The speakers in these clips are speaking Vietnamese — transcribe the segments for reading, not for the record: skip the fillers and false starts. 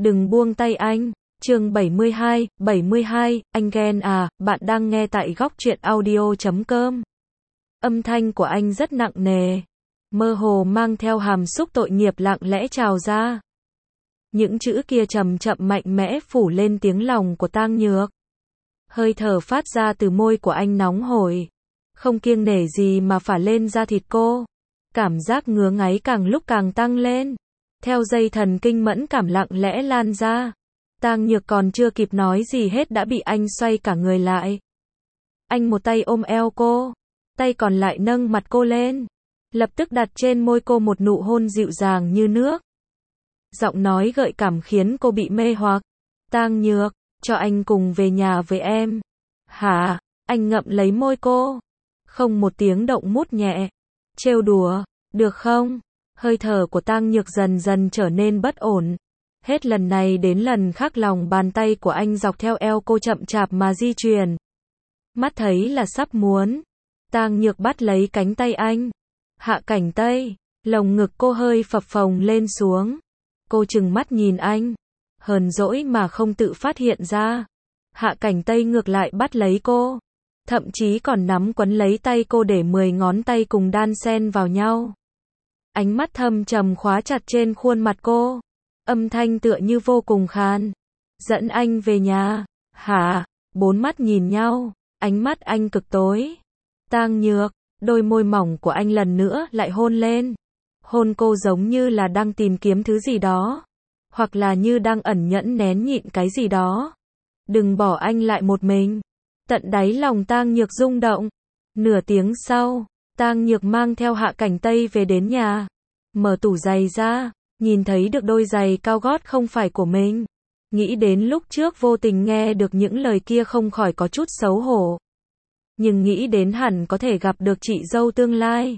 Đừng buông tay anh. Chương 72, anh ghen à, bạn đang nghe tại góc truyện audio.com. Âm thanh của anh rất nặng nề, mơ hồ mang theo hàm xúc tội nghiệp lặng lẽ trào ra. Những chữ kia chậm chậm mạnh mẽ phủ lên tiếng lòng của Tang Nhược. Hơi thở phát ra từ môi của anh nóng hổi, không kiêng nể gì mà phả lên da thịt cô. Cảm giác ngứa ngáy càng lúc càng tăng lên, theo dây thần kinh mẫn cảm lặng lẽ lan ra. Tang Nhược còn chưa kịp nói gì hết đã bị anh xoay cả người lại. Anh một tay ôm eo cô, tay còn lại nâng mặt cô lên, lập tức đặt trên môi cô một nụ hôn dịu dàng như nước. Giọng nói gợi cảm khiến cô bị mê hoặc. Tang Nhược, cho anh cùng về nhà với em. Hả? Anh ngậm lấy môi cô, không một tiếng động mút nhẹ. Trêu đùa, được không? Hơi thở của Tang Nhược dần dần trở nên bất ổn. Hết lần này đến lần khác lòng bàn tay của anh dọc theo eo cô chậm chạp mà di chuyển. Mắt thấy là sắp muốn. Tang Nhược bắt lấy cánh tay anh. Hạ Cảnh Tây, lồng ngực cô hơi phập phồng lên xuống. Cô trừng mắt nhìn anh, hờn dỗi mà không tự phát hiện ra. Hạ Cảnh Tây ngược lại bắt lấy cô, thậm chí còn nắm quấn lấy tay cô để 10 ngón tay cùng đan xen vào nhau. Ánh mắt thâm trầm khóa chặt trên khuôn mặt cô, âm thanh tựa như vô cùng khàn. Dẫn anh về nhà. Hả? Bốn mắt nhìn nhau, ánh mắt anh cực tối. Tang Nhược, đôi môi mỏng của anh lần nữa lại hôn lên. Hôn cô giống như là đang tìm kiếm thứ gì đó, hoặc là như đang ẩn nhẫn nén nhịn cái gì đó. Đừng bỏ anh lại một mình. Tận đáy lòng Tang Nhược rung động. Nửa tiếng sau, Tang Nhược mang theo Hạ Cảnh Tây về đến nhà. Mở tủ giày ra, nhìn thấy được đôi giày cao gót không phải của mình. Nghĩ đến lúc trước vô tình nghe được những lời kia không khỏi có chút xấu hổ. Nhưng nghĩ đến hẳn có thể gặp được chị dâu tương lai,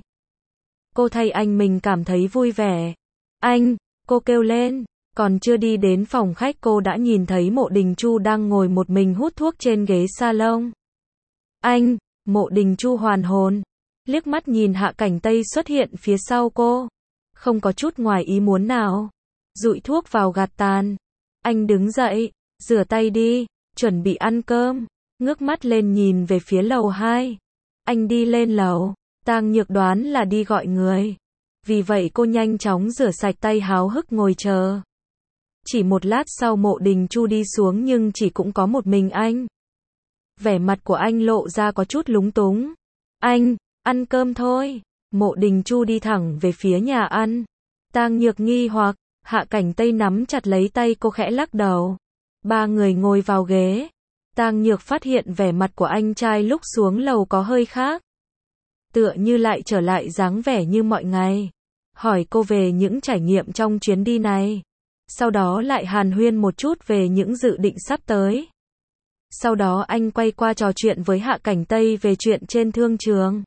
cô thay anh mình cảm thấy vui vẻ. Anh, cô kêu lên. Còn chưa đi đến phòng khách cô đã nhìn thấy Mộ Đình Chu đang ngồi một mình hút thuốc trên ghế salon. Anh, Mộ Đình Chu hoàn hồn, liếc mắt nhìn Hạ Cảnh Tây xuất hiện phía sau cô. Không có chút ngoài ý muốn nào. Dụi thuốc vào gạt tàn. Anh đứng dậy, rửa tay đi, chuẩn bị ăn cơm. Ngước mắt lên nhìn về phía lầu 2. Anh đi lên lầu. Tang Nhược đoán là đi gọi người. Vì vậy cô nhanh chóng rửa sạch tay háo hức ngồi chờ. Chỉ một lát sau Mộ Đình Chu đi xuống nhưng chỉ cũng có một mình anh. Vẻ mặt của anh lộ ra có chút lúng túng. Anh, ăn cơm thôi. Mộ Đình Chu đi thẳng về phía nhà ăn. Tang Nhược nghi hoặc, Hạ Cảnh Tây nắm chặt lấy tay cô khẽ lắc đầu. Ba người ngồi vào ghế. Tang Nhược phát hiện vẻ mặt của anh trai lúc xuống lầu có hơi khác. Tựa như lại trở lại dáng vẻ như mọi ngày. Hỏi cô về những trải nghiệm trong chuyến đi này. Sau đó lại hàn huyên một chút về những dự định sắp tới. Sau đó anh quay qua trò chuyện với Hạ Cảnh Tây về chuyện trên thương trường.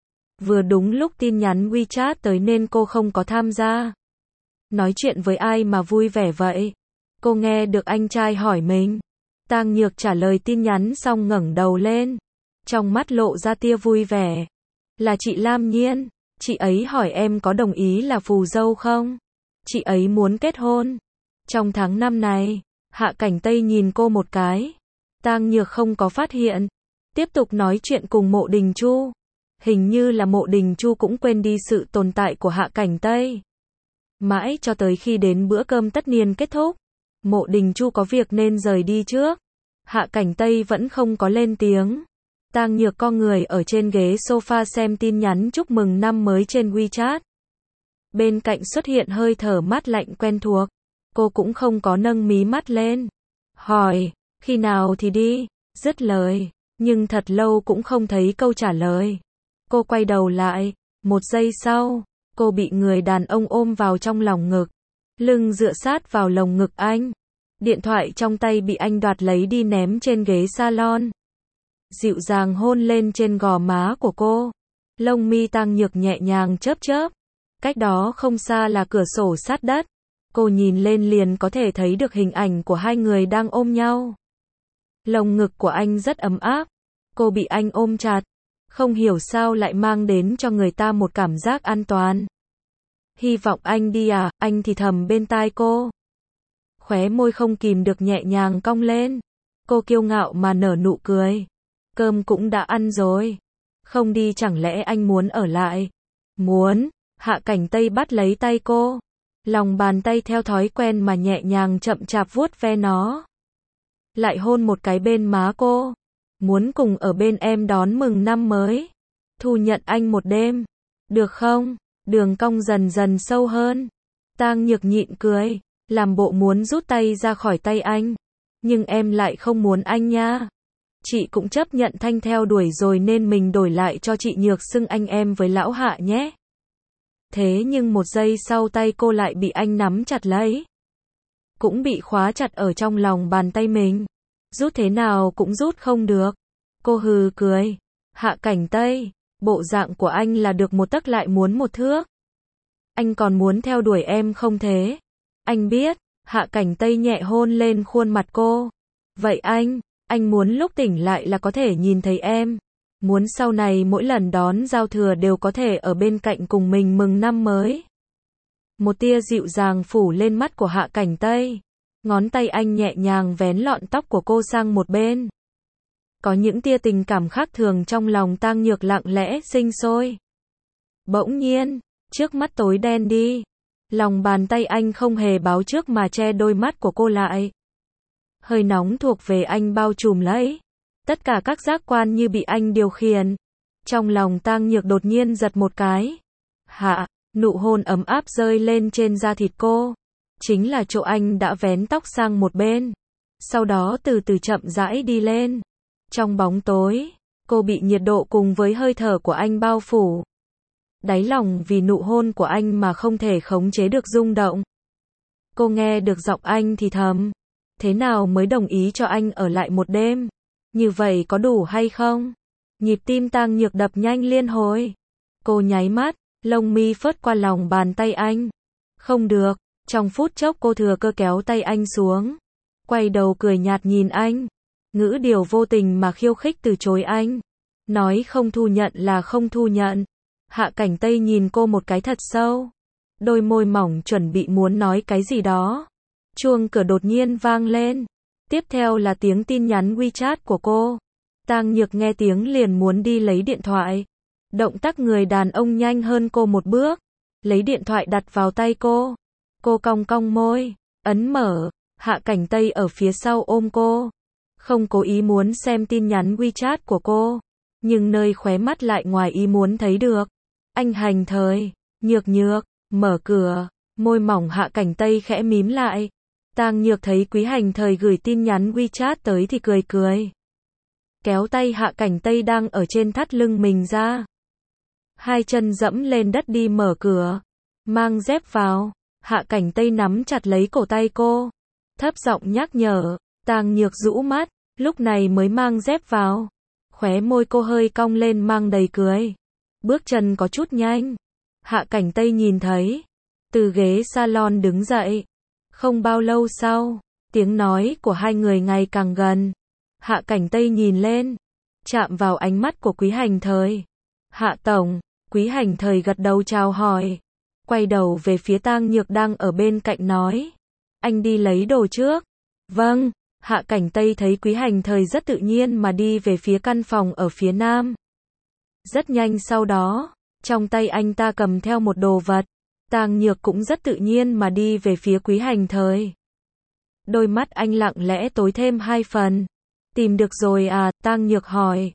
Vừa đúng lúc tin nhắn WeChat tới nên cô không có tham gia. Nói chuyện với ai mà vui vẻ vậy? Cô nghe được anh trai hỏi mình. Tang Nhược trả lời tin nhắn xong ngẩng đầu lên. Trong mắt lộ ra tia vui vẻ. Là chị Lam Nhiên. Chị ấy hỏi em có đồng ý là phù dâu không? Chị ấy muốn kết hôn trong tháng 5 này. Hạ Cảnh Tây nhìn cô một cái. Tang Nhược không có phát hiện. Tiếp tục nói chuyện cùng Mộ Đình Chu. Hình như là Mộ Đình Chu cũng quên đi sự tồn tại của Hạ Cảnh Tây. Mãi cho tới khi đến bữa cơm tất niên kết thúc, Mộ Đình Chu có việc nên rời đi trước. Hạ Cảnh Tây vẫn không có lên tiếng. Tang Nhược co người ở trên ghế sofa xem tin nhắn chúc mừng năm mới trên WeChat. Bên cạnh xuất hiện hơi thở mát lạnh quen thuộc. Cô cũng không có nâng mí mắt lên. Hỏi, khi nào thì đi? Dứt lời, nhưng thật lâu cũng không thấy câu trả lời. Cô quay đầu lại. Một giây sau, cô bị người đàn ông ôm vào trong lòng ngực. Lưng dựa sát vào lồng ngực anh. Điện thoại trong tay bị anh đoạt lấy đi ném trên ghế salon. Dịu dàng hôn lên trên gò má của cô. Lông mi Tang Nhược nhẹ nhàng chớp chớp. Cách đó không xa là cửa sổ sát đất. Cô nhìn lên liền có thể thấy được hình ảnh của hai người đang ôm nhau. Lồng ngực của anh rất ấm áp. Cô bị anh ôm chặt. Không hiểu sao lại mang đến cho người ta một cảm giác an toàn. Hy vọng anh đi à, anh thì thầm bên tai cô. Khóe môi không kìm được nhẹ nhàng cong lên. Cô kiêu ngạo mà nở nụ cười. Cơm cũng đã ăn rồi. Không đi chẳng lẽ anh muốn ở lại? Muốn. Hạ Cảnh Tây bắt lấy tay cô. Lòng bàn tay theo thói quen mà nhẹ nhàng chậm chạp vuốt ve nó. Lại hôn một cái bên má cô. Muốn cùng ở bên em đón mừng năm mới. Thu nhận anh một đêm. Được không? Đường cong dần dần sâu hơn. Tang Nhược nhịn cười. Làm bộ muốn rút tay ra khỏi tay anh. Nhưng em lại không muốn anh nha. Chị cũng chấp nhận Thanh theo đuổi rồi nên mình đổi lại cho chị Nhược xưng anh em với lão Hạ nhé. Thế nhưng một giây sau tay cô lại bị anh nắm chặt lấy. Cũng bị khóa chặt ở trong lòng bàn tay mình. Rút thế nào cũng rút không được. Cô hừ cười. Hạ Cảnh Tây, bộ dạng của anh là được một tấc lại muốn một thước. Anh còn muốn theo đuổi em không thế? Anh biết. Hạ Cảnh Tây nhẹ hôn lên khuôn mặt cô. Vậy anh muốn lúc tỉnh lại là có thể nhìn thấy em. Muốn sau này mỗi lần đón giao thừa đều có thể ở bên cạnh cùng mình mừng năm mới. Một tia dịu dàng phủ lên mắt của Hạ Cảnh Tây. Ngón tay anh nhẹ nhàng vén lọn tóc của cô sang một bên. Có những tia tình cảm khác thường trong lòng Tang Nhược lặng lẽ sinh sôi. Bỗng nhiên, trước mắt tối đen đi. Lòng bàn tay anh không hề báo trước mà che đôi mắt của cô lại. Hơi nóng thuộc về anh bao trùm lấy. Tất cả các giác quan như bị anh điều khiển. Trong lòng Tang Nhược đột nhiên giật một cái. Hạ, nụ hôn ấm áp rơi lên trên da thịt cô. Chính là chỗ anh đã vén tóc sang một bên. Sau đó từ từ chậm rãi đi lên. Trong bóng tối, cô bị nhiệt độ cùng với hơi thở của anh bao phủ. Đáy lòng vì nụ hôn của anh mà không thể khống chế được rung động. Cô nghe được giọng anh thì thầm. Thế nào mới đồng ý cho anh ở lại một đêm? Như vậy có đủ hay không? Nhịp tim Tang Nhược đập nhanh liên hồi. Cô nháy mắt, lông mi phớt qua lòng bàn tay anh. Không được. Trong phút chốc cô thừa cơ kéo tay anh xuống. Quay đầu cười nhạt nhìn anh. Ngữ điệu vô tình mà khiêu khích từ chối anh. Nói không thu nhận là không thu nhận. Hạ Cảnh Tây nhìn cô một cái thật sâu. Đôi môi mỏng chuẩn bị muốn nói cái gì đó. Chuông cửa đột nhiên vang lên. Tiếp theo là tiếng tin nhắn WeChat của cô. Tang Nhược nghe tiếng liền muốn đi lấy điện thoại. Động tác người đàn ông nhanh hơn cô một bước. Lấy điện thoại đặt vào tay cô. Cô cong cong môi, ấn mở. Hạ Cảnh Tây ở phía sau ôm cô. Không cố ý muốn xem tin nhắn WeChat của cô. Nhưng nơi khóe mắt lại ngoài ý muốn thấy được. Anh Hành Thời, Nhược Nhược, mở cửa. Môi mỏng Hạ Cảnh Tây khẽ mím lại. Tang Nhược thấy Quý Hành Thời gửi tin nhắn WeChat tới thì cười cười. Kéo tay Hạ Cảnh Tây đang ở trên thắt lưng mình ra. Hai chân dẫm lên đất đi mở cửa. Mang dép vào. Hạ Cảnh Tây nắm chặt lấy cổ tay cô. Thấp giọng nhắc nhở. Tang Nhược rũ mắt. Lúc này mới mang dép vào. Khóe môi cô hơi cong lên mang đầy cười. Bước chân có chút nhanh. Hạ Cảnh Tây nhìn thấy. Từ ghế salon đứng dậy. Không bao lâu sau, tiếng nói của hai người ngày càng gần. Hạ Cảnh Tây nhìn lên. Chạm vào ánh mắt của Quý Hành Thời. Hạ Tổng. Quý Hành Thời gật đầu chào hỏi. Quay đầu về phía Tang Nhược đang ở bên cạnh nói. Anh đi lấy đồ trước. Vâng. Hạ Cảnh Tây thấy Quý Hành Thời rất tự nhiên mà đi về phía căn phòng ở phía nam. Rất nhanh sau đó, trong tay anh ta cầm theo một đồ vật. Tang Nhược cũng rất tự nhiên mà đi về phía Quý Hành Thời. Đôi mắt anh lặng lẽ tối thêm hai phần. Tìm được rồi à? Tang Nhược hỏi.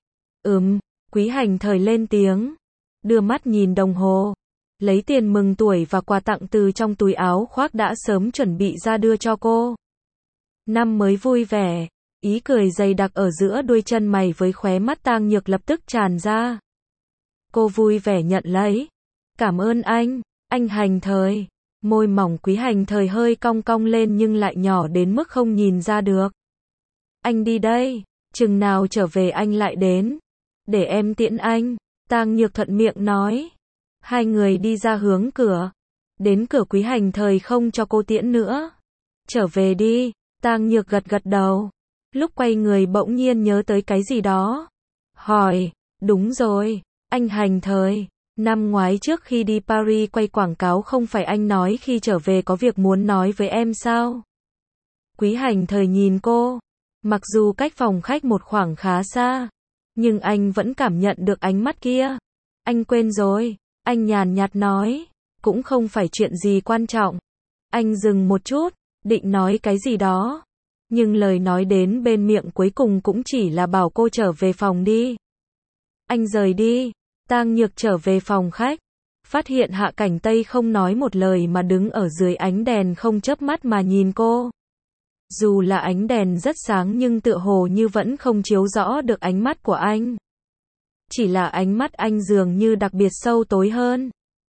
Quý Hành Thời lên tiếng. Đưa mắt nhìn đồng hồ. Lấy tiền mừng tuổi và quà tặng từ trong túi áo khoác đã sớm chuẩn bị ra đưa cho cô. Năm mới vui vẻ. Ý cười dày đặc ở giữa đuôi chân mày với khóe mắt Tang Nhược lập tức tràn ra. Cô vui vẻ nhận lấy. Cảm ơn anh Hành Thời. Môi mỏng Quý Hành Thời hơi cong cong lên nhưng lại nhỏ đến mức không nhìn ra được. Anh đi đây, chừng nào trở về anh lại đến. Để em tiễn anh. Tang Nhược thuận miệng nói. Hai người đi ra hướng cửa. Đến cửa Quý Hành Thời không cho cô tiễn nữa. Trở về đi. Tang Nhược gật gật đầu. Lúc quay người bỗng nhiên nhớ tới cái gì đó. Hỏi, đúng rồi, anh Hành Thời. Năm ngoái trước khi đi Paris quay quảng cáo không phải anh nói khi trở về có việc muốn nói với em sao? Quý Hành Thời nhìn cô. Mặc dù cách phòng khách một khoảng khá xa, nhưng anh vẫn cảm nhận được ánh mắt kia. Anh quên rồi, anh nhàn nhạt nói, cũng không phải chuyện gì quan trọng. Anh dừng một chút, định nói cái gì đó, nhưng lời nói đến bên miệng cuối cùng cũng chỉ là bảo cô trở về phòng đi. Anh rời đi, Tang Nhược trở về phòng khách, phát hiện Hạ Cảnh Tây không nói một lời mà đứng ở dưới ánh đèn không chớp mắt mà nhìn cô. Dù là ánh đèn rất sáng nhưng tựa hồ như vẫn không chiếu rõ được ánh mắt của anh. Chỉ là ánh mắt anh dường như đặc biệt sâu tối hơn.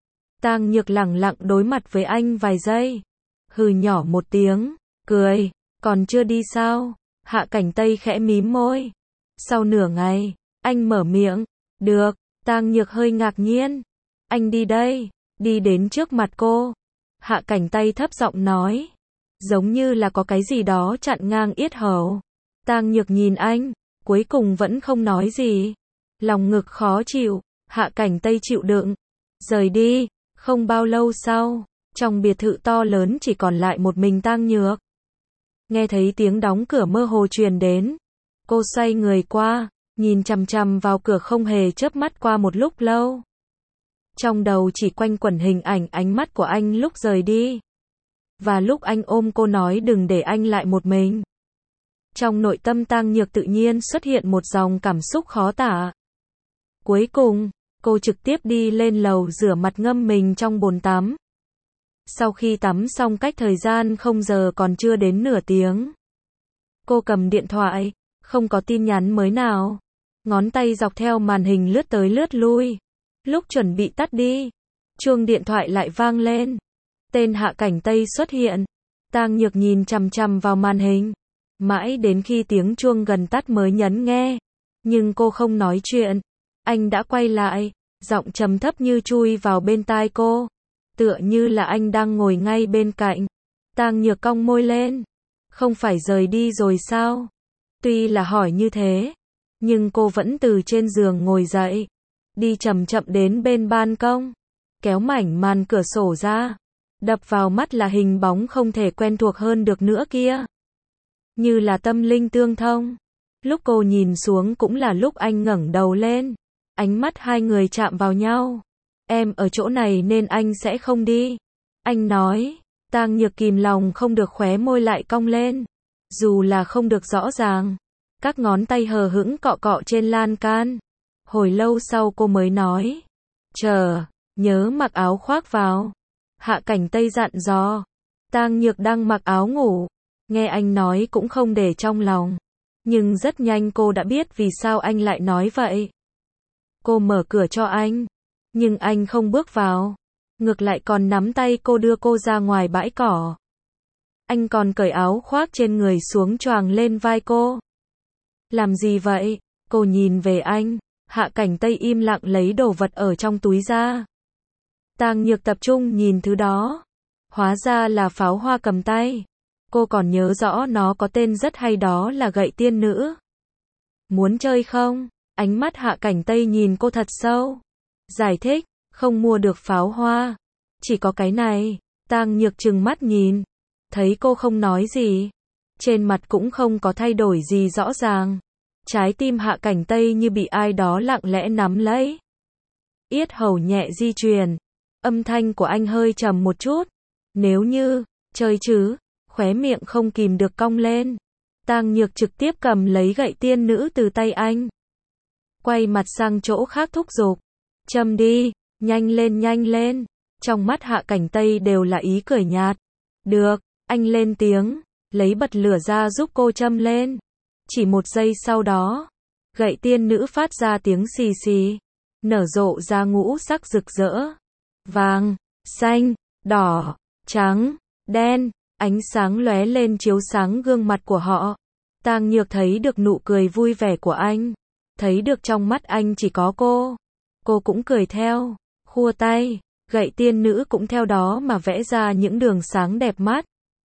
Tang Nhược lẳng lặng đối mặt với anh vài giây. Hừ nhỏ một tiếng, cười, còn chưa đi sao? Hạ Cảnh Tây khẽ mím môi. Sau nửa ngày, anh mở miệng, được. Tang Nhược hơi ngạc nhiên. Anh đi đây, đi đến trước mặt cô. Hạ Cảnh Tây thấp giọng nói. Giống như là có cái gì đó chặn ngang yết hầu. Tang Nhược nhìn anh, cuối cùng vẫn không nói gì. Lòng ngực khó chịu, Hạ Cảnh Tây chịu đựng. Rời đi, không bao lâu sau, trong biệt thự to lớn chỉ còn lại một mình Tang Nhược. Nghe thấy tiếng đóng cửa mơ hồ truyền đến. Cô xoay người qua, nhìn chằm chằm vào cửa không hề chớp mắt qua một lúc lâu. Trong đầu chỉ quanh quẩn hình ảnh ánh mắt của anh lúc rời đi. Và lúc anh ôm cô nói đừng để anh lại một mình. Trong nội tâm Tang Nhược tự nhiên xuất hiện một dòng cảm xúc khó tả. Cuối cùng, cô trực tiếp đi lên lầu rửa mặt ngâm mình trong bồn tắm. Sau khi tắm xong cách thời gian không giờ còn chưa đến nửa tiếng. Cô cầm điện thoại, không có tin nhắn mới nào. Ngón tay dọc theo màn hình lướt tới lướt lui. Lúc chuẩn bị tắt đi, chuông điện thoại lại vang lên. Tên Hạ Cảnh Tây xuất hiện. Tang Nhược nhìn chằm chằm vào màn hình. Mãi đến khi tiếng chuông gần tắt mới nhấn nghe. Nhưng cô không nói chuyện. Anh đã quay lại, giọng trầm thấp như chui vào bên tai cô. Tựa như là anh đang ngồi ngay bên cạnh. Tang Nhược cong môi lên. Không phải rời đi rồi sao? Tuy là hỏi như thế, nhưng cô vẫn từ trên giường ngồi dậy. Đi chậm chậm đến bên ban công. Kéo mảnh màn cửa sổ ra. Đập vào mắt là hình bóng không thể quen thuộc hơn được nữa kia. Như là tâm linh tương thông. Lúc cô nhìn xuống cũng là lúc anh ngẩng đầu lên. Ánh mắt hai người chạm vào nhau. Em ở chỗ này nên anh sẽ không đi. Anh nói. Tang Nhược kìm lòng không được khóe môi lại cong lên. Dù là không được rõ ràng. Các ngón tay hờ hững cọ cọ trên lan can. Hồi lâu sau cô mới nói. Chờ, nhớ mặc áo khoác vào. Hạ Cảnh Tây dặn dò. Tang Nhược đang mặc áo ngủ. Nghe anh nói cũng không để trong lòng. Nhưng rất nhanh cô đã biết vì sao anh lại nói vậy. Cô mở cửa cho anh. Nhưng anh không bước vào. Ngược lại còn nắm tay cô đưa cô ra ngoài bãi cỏ. Anh còn cởi áo khoác trên người xuống choàng lên vai cô. Làm gì vậy? Cô nhìn về anh. Hạ Cảnh Tây im lặng lấy đồ vật ở trong túi ra. Tang Nhược tập trung nhìn thứ đó. Hóa ra là pháo hoa cầm tay. Cô còn nhớ rõ nó có tên rất hay đó là gậy tiên nữ. Muốn chơi không? Ánh mắt Hạ Cảnh Tây nhìn cô thật sâu. Giải thích, không mua được pháo hoa. Chỉ có cái này. Tang Nhược trừng mắt nhìn. Thấy cô không nói gì. Trên mặt cũng không có thay đổi gì rõ ràng. Trái tim Hạ Cảnh Tây như bị ai đó lặng lẽ nắm lấy. Yết hầu nhẹ di chuyển. Âm thanh của anh hơi trầm một chút. Nếu như, chơi chứ, khóe miệng không kìm được cong lên. Tang Nhược trực tiếp cầm lấy gậy tiên nữ từ tay anh. Quay mặt sang chỗ khác thúc giục. Châm đi, nhanh lên nhanh lên. Trong mắt Hạ Cảnh Tây đều là ý cười nhạt. Được, anh lên tiếng, lấy bật lửa ra giúp cô châm lên. Chỉ một giây sau đó, gậy tiên nữ phát ra tiếng xì xì. Nở rộ ra ngũ sắc rực rỡ. Vàng, xanh, đỏ, trắng, đen, ánh sáng lóe lên chiếu sáng gương mặt của họ. Tang Nhược thấy được nụ cười vui vẻ của anh, thấy được trong mắt anh chỉ có cô. Cô cũng cười theo, khua tay, gậy tiên nữ cũng theo đó mà vẽ ra những đường sáng đẹp mắt.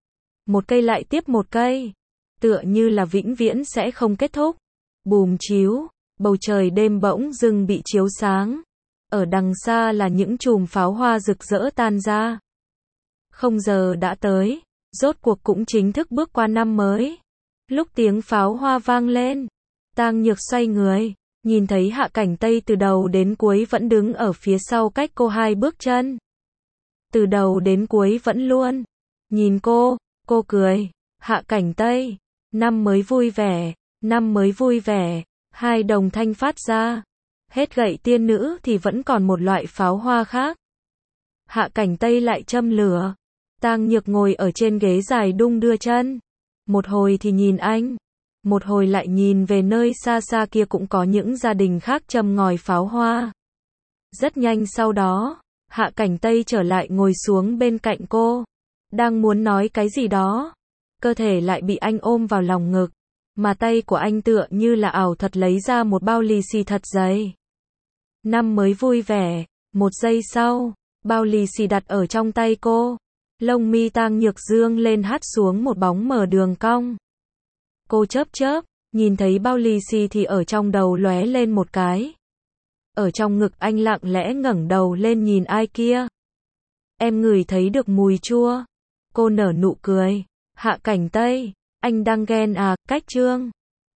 Một cây lại tiếp một cây, tựa như là vĩnh viễn sẽ không kết thúc. Bùm chiếu, bầu trời đêm bỗng dưng bị chiếu sáng. Ở đằng xa là những chùm pháo hoa rực rỡ tan ra. Không giờ đã tới, Rốt cuộc cũng chính thức bước qua năm mới. Lúc tiếng pháo hoa vang lên, Tang Nhược xoay người, nhìn thấy Hạ Cảnh Tây từ đầu đến cuối vẫn đứng ở phía sau cách cô 2 bước chân. Từ đầu đến cuối vẫn luôn nhìn cô cười. Hạ Cảnh Tây, năm mới vui vẻ, năm mới vui vẻ, 2 đồng thanh phát ra. Hết gậy tiên nữ thì vẫn còn một loại pháo hoa khác. Hạ Cảnh Tây lại châm lửa. Tang Nhược ngồi ở trên ghế dài đung đưa chân. Một hồi thì nhìn anh, một hồi lại nhìn về nơi xa xa kia cũng có những gia đình khác châm ngòi pháo hoa. Rất nhanh sau đó, Hạ Cảnh Tây trở lại ngồi xuống bên cạnh cô. Đang muốn nói cái gì đó, cơ thể lại bị anh ôm vào lòng ngực, mà tay của anh tựa như là ảo thuật lấy ra một bao lì xì thật dày. Năm mới vui vẻ, 1 giây sau, bao lì xì đặt ở trong tay cô. Lông mi Tang Nhược dương lên hắt xuống một bóng mờ đường cong. Cô chớp, nhìn thấy bao lì xì thì ở trong đầu lóe lên một cái. Ở trong ngực anh lặng lẽ ngẩng đầu lên nhìn ai kia. Em ngửi thấy được mùi chua. Cô nở nụ cười. Hạ Cảnh Tây, anh đang ghen à, cách chương.